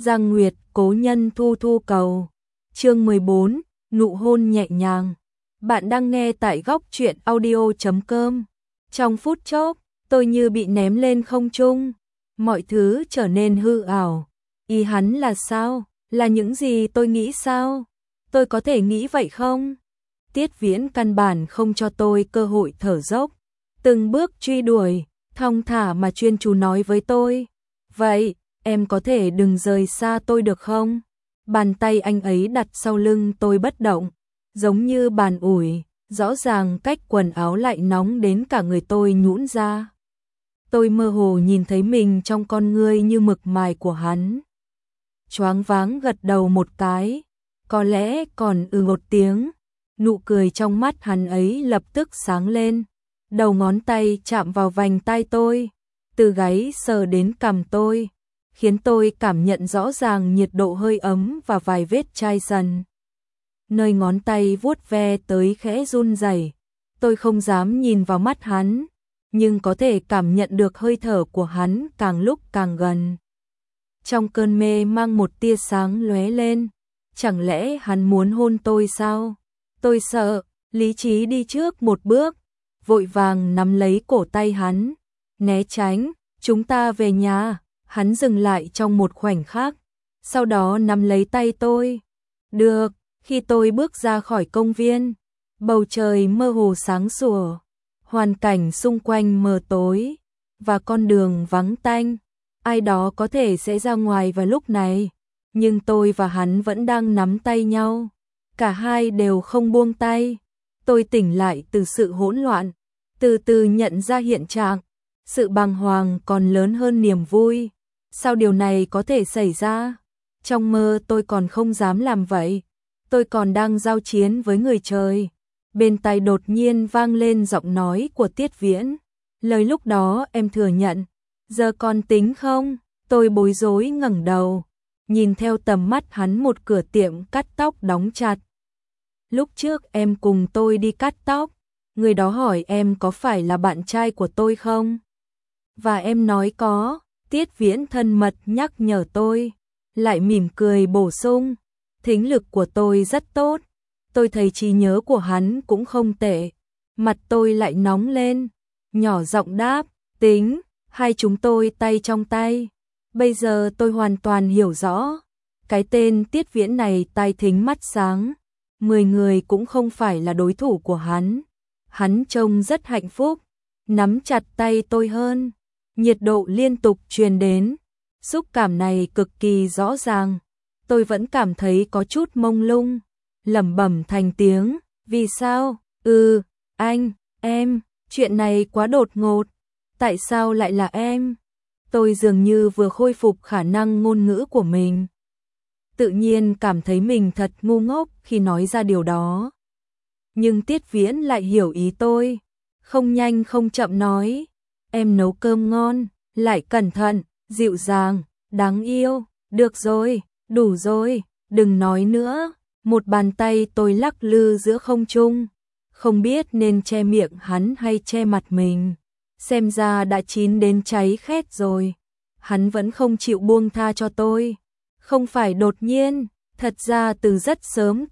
Giang Nguyệt, cố nhân thu thu cầu. Chương 14, nụ hôn nhẹ nhàng. Bạn đang nghe tại góc truyện audio.com. Trong phút chốc, tôi như bị ném lên không trung. Mọi thứ trở nên hư ảo. Ý hắn là sao? Là những gì tôi nghĩ sao? Tôi có thể nghĩ vậy không? Tiết Viễn căn bản không cho tôi cơ hội thở dốc. Từng bước truy đuổi, thong thả mà chuyên chú nói với tôi. Vậy, em có thể đừng rời xa tôi được không? Bàn tay anh ấy đặt sau lưng tôi bất động, giống như bàn ủi, rõ ràng cách quần áo lại nóng đến cả người tôi nhũn ra. Tôi mơ hồ nhìn thấy mình trong con ngươi như mực mài của hắn. Choáng váng gật đầu một cái, có lẽ còn một tiếng. Nụ cười trong mắt hắn ấy lập tức sáng lên. Đầu ngón tay chạm vào vành tai tôi, từ gáy sờ đến cằm tôi, khiến tôi cảm nhận rõ ràng nhiệt độ hơi ấm và vài vết chai dần. Nơi ngón tay vuốt ve tới khẽ run rẩy, tôi không dám nhìn vào mắt hắn, nhưng có thể cảm nhận được hơi thở của hắn càng lúc càng gần. Trong cơn mê mang một tia sáng lóe lên, chẳng lẽ hắn muốn hôn tôi sao? Tôi sợ, lý trí đi trước một bước, vội vàng nắm lấy cổ tay hắn, né tránh, chúng ta về nhà. Hắn dừng lại trong một khoảnh khắc, sau đó nắm lấy tay tôi. Được, khi tôi bước ra khỏi công viên, bầu trời mơ hồ sáng sủa, hoàn cảnh xung quanh mờ tối, và con đường vắng tanh. Ai đó có thể sẽ ra ngoài vào lúc này, nhưng tôi và hắn vẫn đang nắm tay nhau. Cả hai đều không buông tay. Tôi tỉnh lại từ sự hỗn loạn, từ từ nhận ra hiện trạng. Sự bàng hoàng còn lớn hơn niềm vui. Sao điều này có thể xảy ra? Trong mơ tôi còn không dám làm vậy. Tôi còn đang giao chiến với người trời. Bên tai đột nhiên vang lên giọng nói của Tiết Viễn. Lời lúc đó em thừa nhận. Giờ còn tính không? Tôi bối rối ngẩng đầu, nhìn theo tầm mắt hắn một cửa tiệm cắt tóc đóng chặt. Lúc trước em cùng tôi đi cắt tóc, người đó hỏi em có phải là bạn trai của tôi không? Và em nói có. Tiết Viễn thân mật nhắc nhở tôi, lại mỉm cười bổ sung, thính lực của tôi rất tốt. Tôi thấy trí nhớ của hắn cũng không tệ. Mặt tôi lại nóng lên, nhỏ giọng đáp, tính, hai chúng tôi tay trong tay. Bây giờ tôi hoàn toàn hiểu rõ, cái tên Tiết Viễn này tai thính mắt sáng, 10 người cũng không phải là đối thủ của hắn. Hắn trông rất hạnh phúc, nắm chặt tay tôi hơn. Nhiệt độ liên tục truyền đến, xúc cảm này cực kỳ rõ ràng. Tôi vẫn cảm thấy có chút mông lung, lẩm bẩm thành tiếng, vì sao? Anh, em, chuyện này quá đột ngột, tại sao lại là em? Tôi dường như vừa khôi phục khả năng ngôn ngữ của mình. Tự nhiên cảm thấy mình thật ngu ngốc khi nói ra điều đó. Nhưng Tiết Viễn lại hiểu ý tôi, không nhanh không chậm nói. Em nấu cơm ngon, lại cẩn thận, dịu dàng, đáng yêu. Được rồi, đủ rồi, đừng nói nữa. Một bàn tay tôi lắc lư giữa không trung, không biết nên che miệng hắn hay che mặt mình. Xem ra đã chín đến cháy khét rồi. Hắn vẫn không chịu buông tha cho tôi. Không phải đột nhiên, thật ra từ rất sớm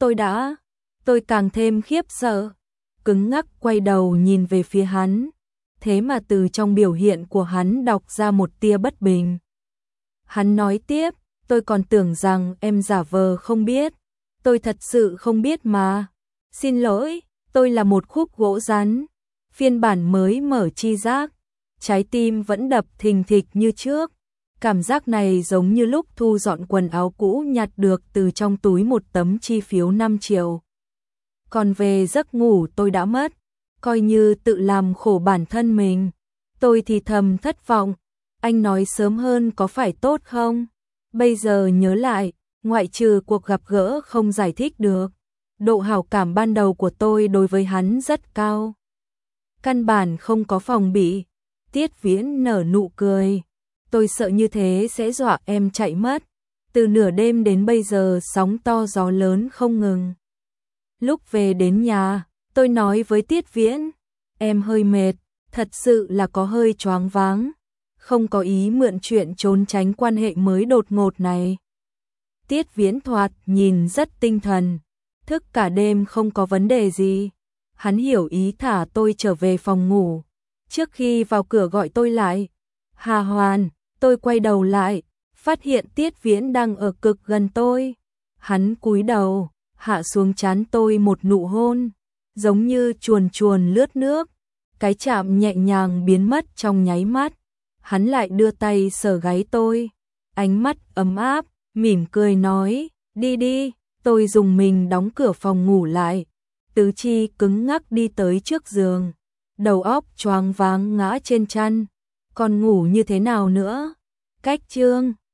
tôi càng thêm khiếp sợ, cứng ngắc quay đầu nhìn về phía hắn. Thế mà từ trong biểu hiện của hắn đọc ra một tia bất bình. Hắn nói tiếp, tôi còn tưởng rằng em giả vờ không biết. Tôi thật sự không biết mà. Xin lỗi, tôi là một khúc gỗ rắn. Phiên bản mới mở chi giác. Trái tim vẫn đập thình thịch như trước. Cảm giác này giống như lúc thu dọn quần áo cũ nhặt được từ trong túi một tấm chi phiếu 5 triệu. Còn về giấc ngủ tôi đã mất. Coi như tự làm khổ bản thân mình. Tôi thì thầm thất vọng. Anh nói sớm hơn có phải tốt không? Bây giờ nhớ lại, ngoại trừ cuộc gặp gỡ không giải thích được, độ hảo cảm ban đầu của tôi đối với hắn rất cao. Căn bản không có phòng bị. Tiết Viễn nở nụ cười. Tôi sợ như thế sẽ dọa em chạy mất. Từ nửa đêm đến bây giờ sóng to gió lớn không ngừng. Lúc về đến nhà, tôi nói với Tiết Viễn, em hơi mệt, thật sự là có hơi choáng váng. Không có ý mượn chuyện trốn tránh quan hệ mới đột ngột này. Tiết Viễn thoạt nhìn rất tinh thần, thức cả đêm không có vấn đề gì. Hắn hiểu ý thả tôi trở về phòng ngủ. Trước khi vào cửa gọi tôi lại. Hà Hoàn, tôi quay đầu lại, phát hiện Tiết Viễn đang ở cực gần tôi. Hắn cúi đầu, hạ xuống trán tôi một nụ hôn, giống như chuồn chuồn lướt nước. Cái chạm nhẹ nhàng biến mất trong nháy mắt. Hắn lại đưa tay sờ gáy tôi, ánh mắt ấm áp, mỉm cười nói, đi đi. Tôi dùng mình đóng cửa phòng ngủ lại, tứ chi cứng ngắc đi tới trước giường, đầu óc choáng váng ngã trên chăn. Còn ngủ như thế nào nữa? Cách chương